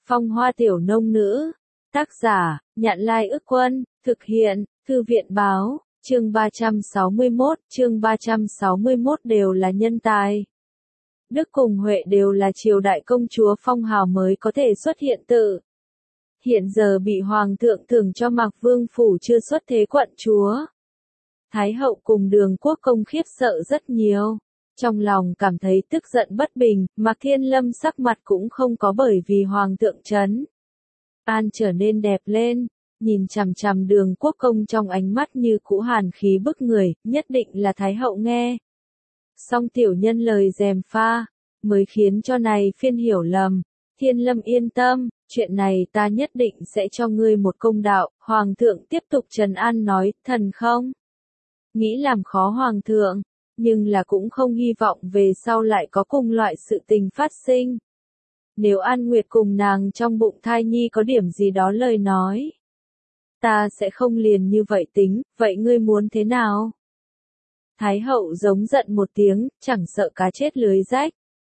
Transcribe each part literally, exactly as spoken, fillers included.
Phong hoa tiểu nông nữ. Tác giả, Nhạn Lai Ức Quân, thực hiện, Thư viện Báo, chương ba trăm sáu mươi mốt, chương ba trăm sáu mươi mốt đều là nhân tài. Đức cùng Huệ đều là triều đại công chúa phong hào mới có thể xuất hiện tự. Hiện giờ bị Hoàng thượng thưởng cho Mạc Vương Phủ chưa xuất thế quận chúa. Thái hậu cùng Đường Quốc Công khiếp sợ rất nhiều. Trong lòng cảm thấy tức giận bất bình, Mạc Thiên Lâm sắc mặt cũng không có bởi vì Hoàng thượng trấn an trở nên đẹp lên, nhìn chằm chằm Đường Quốc Công trong ánh mắt như cũ hàn khí bức người, nhất định là Thái hậu nghe. Song tiểu nhân lời gièm pha, mới khiến cho này phiên hiểu lầm. Thiên Lâm yên tâm, chuyện này ta nhất định sẽ cho ngươi một công đạo. Hoàng thượng tiếp tục trấn an nói, thần không nghĩ làm khó Hoàng thượng, nhưng là cũng không hy vọng về sau lại có cùng loại sự tình phát sinh. Nếu An Nguyệt cùng nàng trong bụng thai nhi có điểm gì đó lời nói, ta sẽ không liền như vậy tính, vậy ngươi muốn thế nào? Thái hậu giống giận một tiếng, chẳng sợ cá chết lưới rách.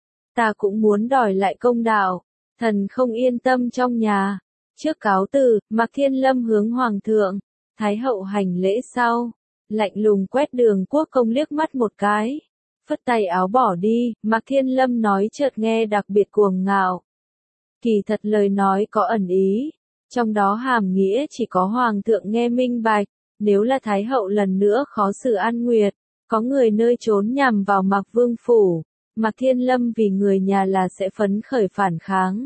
Ta cũng muốn đòi lại công đạo, thần không yên tâm trong nhà. Trước cáo từ, Mạc Thiên Lâm hướng Hoàng thượng, Thái hậu hành lễ sau, lạnh lùng quét Đường Quốc Công liếc mắt một cái, phất tay áo bỏ đi. Mạc Thiên Lâm nói chợt nghe đặc biệt cuồng ngạo. Kỳ thật lời nói có ẩn ý, trong đó hàm nghĩa chỉ có Hoàng thượng nghe minh bạch. Nếu là Thái hậu lần nữa khó xử An Nguyệt, có người nơi trốn nhằm vào Mạc Vương Phủ, Mạc Thiên Lâm vì người nhà là sẽ phấn khởi phản kháng.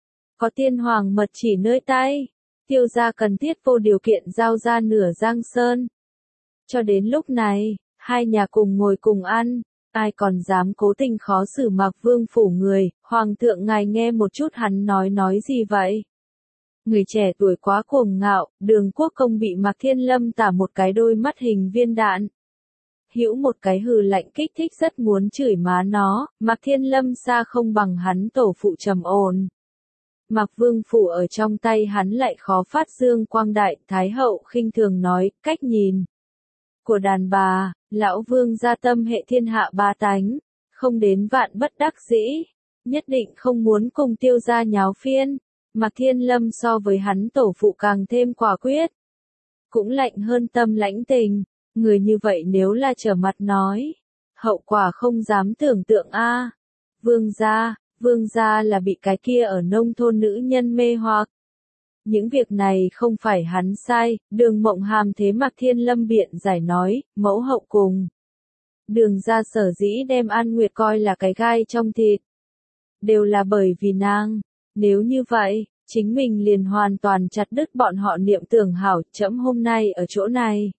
Có tiên hoàng mật chỉ nơi tay, Tiêu gia cần thiết vô điều kiện giao ra nửa Giang Sơn. Cho đến lúc này, hai nhà cùng ngồi cùng ăn, ai còn dám cố tình khó xử Mạc Vương Phủ người. Hoàng thượng ngài nghe một chút hắn nói nói gì vậy? Người trẻ tuổi quá cuồng ngạo, Đường Quốc Công bị Mạc Thiên Lâm tả một cái đôi mắt hình viên đạn. Hữu một cái hừ lạnh kích thích rất muốn chửi má nó. Mạc Thiên Lâm xa không bằng hắn tổ phụ trầm ổn. Mạc Vương Phủ ở trong tay hắn lại khó phát dương quang đại. Thái hậu khinh thường nói, cách nhìn của đàn bà, lão vương gia tâm hệ thiên hạ ba tánh, không đến vạn bất đắc dĩ, nhất định không muốn cùng Tiêu gia nháo phiên. Mạc Thiên Lâm so với hắn tổ phụ càng thêm quả quyết, cũng lạnh hơn tâm lãnh tình. Người như vậy nếu là trở mặt nói, hậu quả không dám tưởng tượng a. Vương gia, vương gia là bị cái kia ở nông thôn nữ nhân mê hoặc. Những việc này không phải hắn sai. Đường Mộng Hàm thế Mạc Thiên Lâm biện giải nói, mẫu hậu cùng Đường gia sở dĩ đem An Nguyệt coi là cái gai trong thịt, đều là bởi vì nàng. Nếu như vậy, chính mình liền hoàn toàn chặt đứt bọn họ niệm tưởng hảo. Trẫm hôm nay ở chỗ này,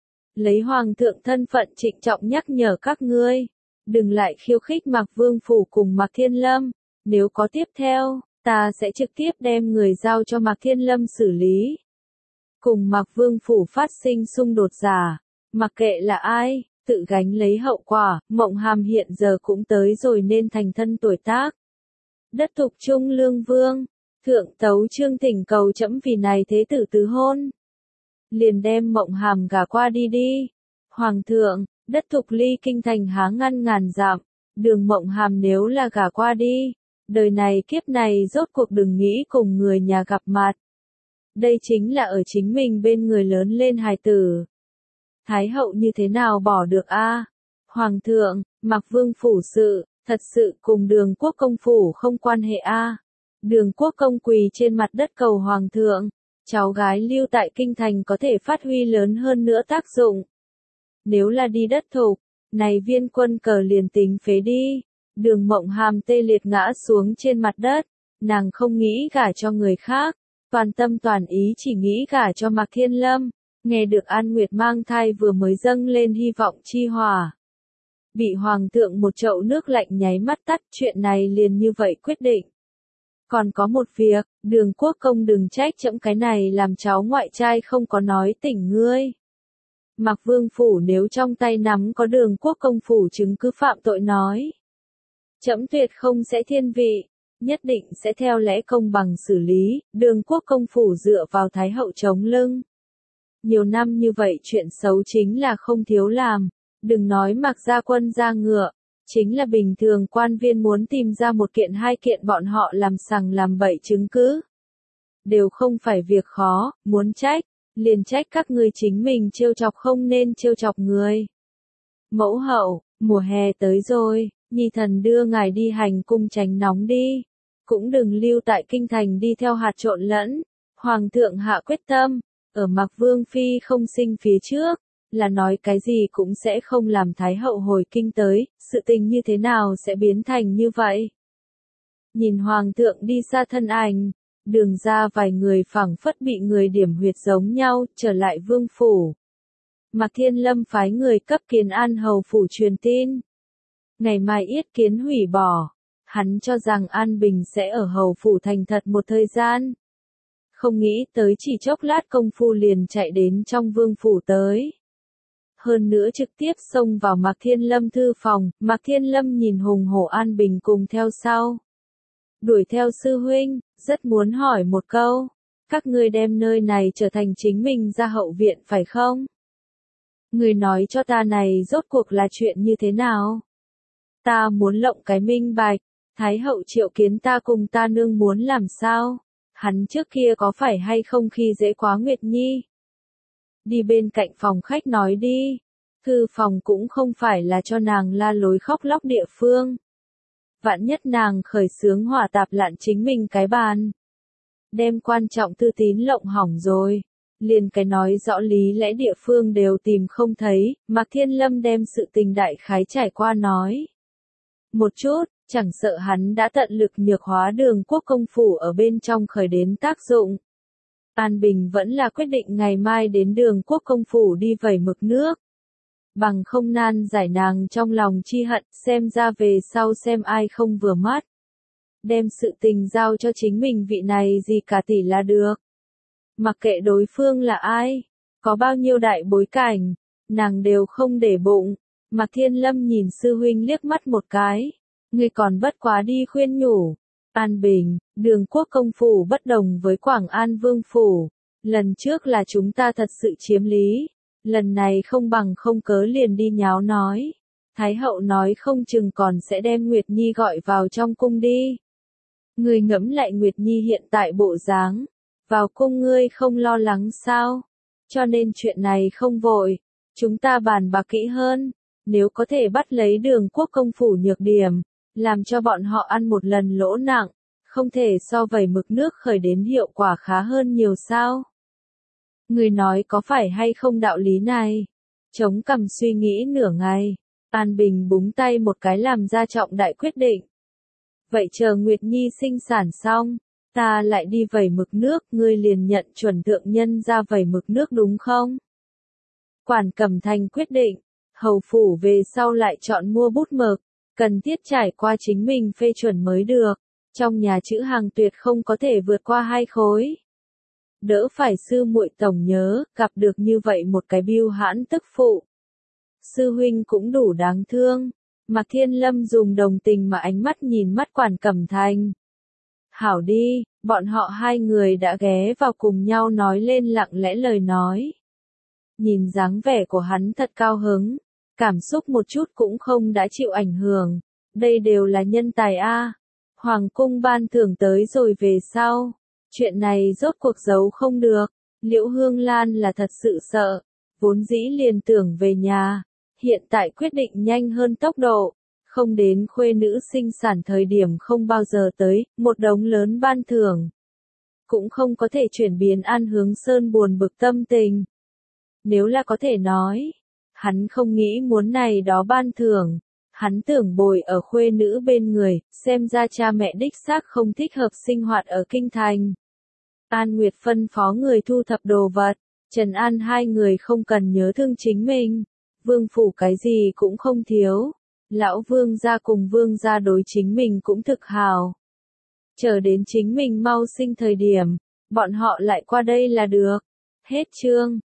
lấy Hoàng thượng thân phận trịnh trọng nhắc nhở các ngươi, đừng lại khiêu khích Mạc Vương Phủ cùng Mạc Thiên Lâm. Nếu có tiếp theo, ta sẽ trực tiếp đem người giao cho Mạc Thiên Lâm xử lý. Cùng Mạc Vương Phủ phát sinh xung đột giả, mặc kệ là ai, tự gánh lấy hậu quả. Mộng Hàm hiện giờ cũng tới rồi nên thành thân tuổi tác. Đất thục trung lương vương, thượng tấu chương thỉnh cầu trẫm vì này thế tử tứ hôn. Liền đem Mộng Hàm gả qua đi đi. Hoàng thượng, đất thục ly kinh thành há ngăn ngàn dặm, Đường Mộng Hàm nếu là gả qua đi, đời này kiếp này rốt cuộc đừng nghĩ cùng người nhà gặp mặt. Đây chính là ở chính mình bên người lớn lên hài tử. Thái hậu như thế nào bỏ được a? Hoàng thượng, Mạc Vương Phủ sự, thật sự cùng Đường Quốc Công Phủ không quan hệ a. Đường Quốc Công quỳ trên mặt đất cầu Hoàng thượng, cháu gái lưu tại kinh thành có thể phát huy lớn hơn nữa tác dụng. Nếu là đi đất thục, này viên quân cờ liền tính phế đi. Đường Mộng Hàm tê liệt ngã xuống trên mặt đất, nàng không nghĩ gả cho người khác, toàn tâm toàn ý chỉ nghĩ gả cho Mạc Thiên Lâm. Nghe được An Nguyệt mang thai vừa mới dâng lên hy vọng chi hỏa, bị Hoàng thượng một chậu nước lạnh nháy mắt tắt. Chuyện này liền như vậy quyết định. Còn có một việc, Đường Quốc Công đừng trách trẫm cái này làm cháu ngoại trai không có nói tỉnh ngươi. Mạc Vương Phủ nếu trong tay nắm có Đường Quốc Công phủ chứng cứ phạm tội nói, trẫm tuyệt không sẽ thiên vị, nhất định sẽ theo lẽ công bằng xử lý. Đường Quốc Công phủ dựa vào Thái hậu chống lưng. Nhiều năm như vậy chuyện xấu chính là không thiếu làm, đừng nói Mạc gia quân ra ngựa, Chính là bình thường quan viên muốn tìm ra một kiện hai kiện bọn họ làm sằng làm bậy chứng cứ. Đều không phải việc khó, muốn trách, liền trách các ngươi chính mình trêu chọc không nên trêu chọc người. Mẫu hậu, mùa hè tới rồi, nhi thần đưa ngài đi hành cung tránh nóng đi. Cũng đừng lưu tại kinh thành đi theo hạt trộn lẫn. Hoàng thượng hạ quyết tâm, ở Mạc Vương Phi không sinh phía trước, là nói cái gì cũng sẽ không làm Thái hậu hồi kinh tới, sự tình như thế nào sẽ biến thành như vậy. Nhìn Hoàng thượng đi xa thân ảnh, đường ra vài người phảng phất bị người điểm huyệt giống nhau, trở lại vương phủ. Mạc Thiên Lâm phái người cấp Kiến An hầu phủ truyền tin. Ngày mai yết kiến hủy bỏ, hắn cho rằng An Bình sẽ ở hầu phủ thành thật một thời gian. Không nghĩ tới chỉ chốc lát công phu liền chạy đến trong vương phủ tới. Hơn nữa trực tiếp xông vào Mạc Thiên Lâm thư phòng, Mạc Thiên Lâm nhìn hùng hổ An Bình cùng theo sau. Đuổi theo sư huynh, rất muốn hỏi một câu. Các ngươi đem nơi này trở thành chính mình ra hậu viện phải không? Người nói cho ta này rốt cuộc là chuyện như thế nào? Ta muốn lộng cái minh bạch, Thái hậu triệu kiến ta cùng ta nương muốn làm sao? Hắn trước kia có phải hay không khi dễ quá Nguyệt Nhi? Đi bên cạnh phòng khách nói đi. Thư phòng cũng không phải là cho nàng la lối khóc lóc địa phương. Vạn nhất nàng khởi xướng hỏa tạp lạn chính mình cái bàn. Đem quan trọng thư tín lộng hỏng rồi. Liền cái nói rõ lý lẽ địa phương đều tìm không thấy, Mạc Thiên Lâm đem sự tình đại khái trải qua nói. Một chút, chẳng sợ hắn đã tận lực nhược hóa Đường Quốc công phủ ở bên trong khởi đến tác dụng. An Bình vẫn là quyết định ngày mai đến Đường Quốc công phủ đi vẩy mực nước. Bằng không nan giải nàng trong lòng chi hận, xem ra về sau xem ai không vừa mắt. Đem sự tình giao cho chính mình vị này gì cả tỷ là được. Mặc kệ đối phương là ai, có bao nhiêu đại bối cảnh, nàng đều không để bụng. Mạc Thiên Lâm nhìn sư huynh liếc mắt một cái. Ngươi còn bất quá đi khuyên nhủ. An Bình, Đường Quốc công phủ bất đồng với Quảng An Vương phủ. Lần trước là chúng ta thật sự chiếm lý. Lần này không bằng không cớ liền đi nháo nói. Thái hậu nói không chừng còn sẽ đem Nguyệt Nhi gọi vào trong cung đi. Ngươi ngẫm lại Nguyệt Nhi hiện tại bộ dáng. Vào cung ngươi không lo lắng sao? Cho nên chuyện này không vội. Chúng ta bàn bạc kỹ hơn. Nếu có thể bắt lấy Đường Quốc công phủ nhược điểm, làm cho bọn họ ăn một lần lỗ nặng, không thể so vẩy mực nước khởi đến hiệu quả khá hơn nhiều sao? Người nói có phải hay không đạo lý này? Chống cằm suy nghĩ nửa ngày, An Bình búng tay một cái làm ra trọng đại quyết định. Vậy chờ Nguyệt Nhi sinh sản xong, ta lại đi vẩy mực nước, ngươi liền nhận chuẩn thượng nhân ra vẩy mực nước đúng không? Quản Cẩm Thành quyết định, hầu phủ về sau lại chọn mua bút mực, cần thiết trải qua chính mình phê chuẩn mới được, trong nhà chữ hàng tuyệt không có thể vượt qua hai khối. Đỡ phải sư muội tổng nhớ, gặp được như vậy một cái biêu hãn tức phụ. Sư huynh cũng đủ đáng thương. Mạc Thiên Lâm dùng đồng tình mà ánh mắt nhìn mắt Quản Cẩm Thành. Hảo đi, bọn họ hai người đã ghé vào cùng nhau nói lên lặng lẽ lời nói. Nhìn dáng vẻ của hắn thật cao hứng, cảm xúc một chút cũng không đã chịu ảnh hưởng. Đây đều là nhân tài a. Hoàng cung ban thưởng tới rồi về sau. Chuyện này rốt cuộc giấu không được. Liễu Hương Lan là thật sự sợ. Vốn dĩ liền tưởng về nhà. Hiện tại quyết định nhanh hơn tốc độ. Không đến khuê nữ sinh sản thời điểm không bao giờ tới. Một đống lớn ban thưởng. Cũng không có thể chuyển biến An Hướng Sơn buồn bực tâm tình. Nếu là có thể nói. Hắn không nghĩ muốn này đó ban thưởng. Hắn tưởng bồi ở khuê nữ bên người. Xem ra cha mẹ đích xác không thích hợp sinh hoạt ở kinh thành. An Nguyệt phân phó người thu thập đồ vật, Trần An hai người không cần nhớ thương chính mình. Vương phủ cái gì cũng không thiếu. Lão vương gia cùng vương gia đối chính mình cũng thực hào. Chờ đến chính mình mau sinh thời điểm, bọn họ lại qua đây là được. Hết chương.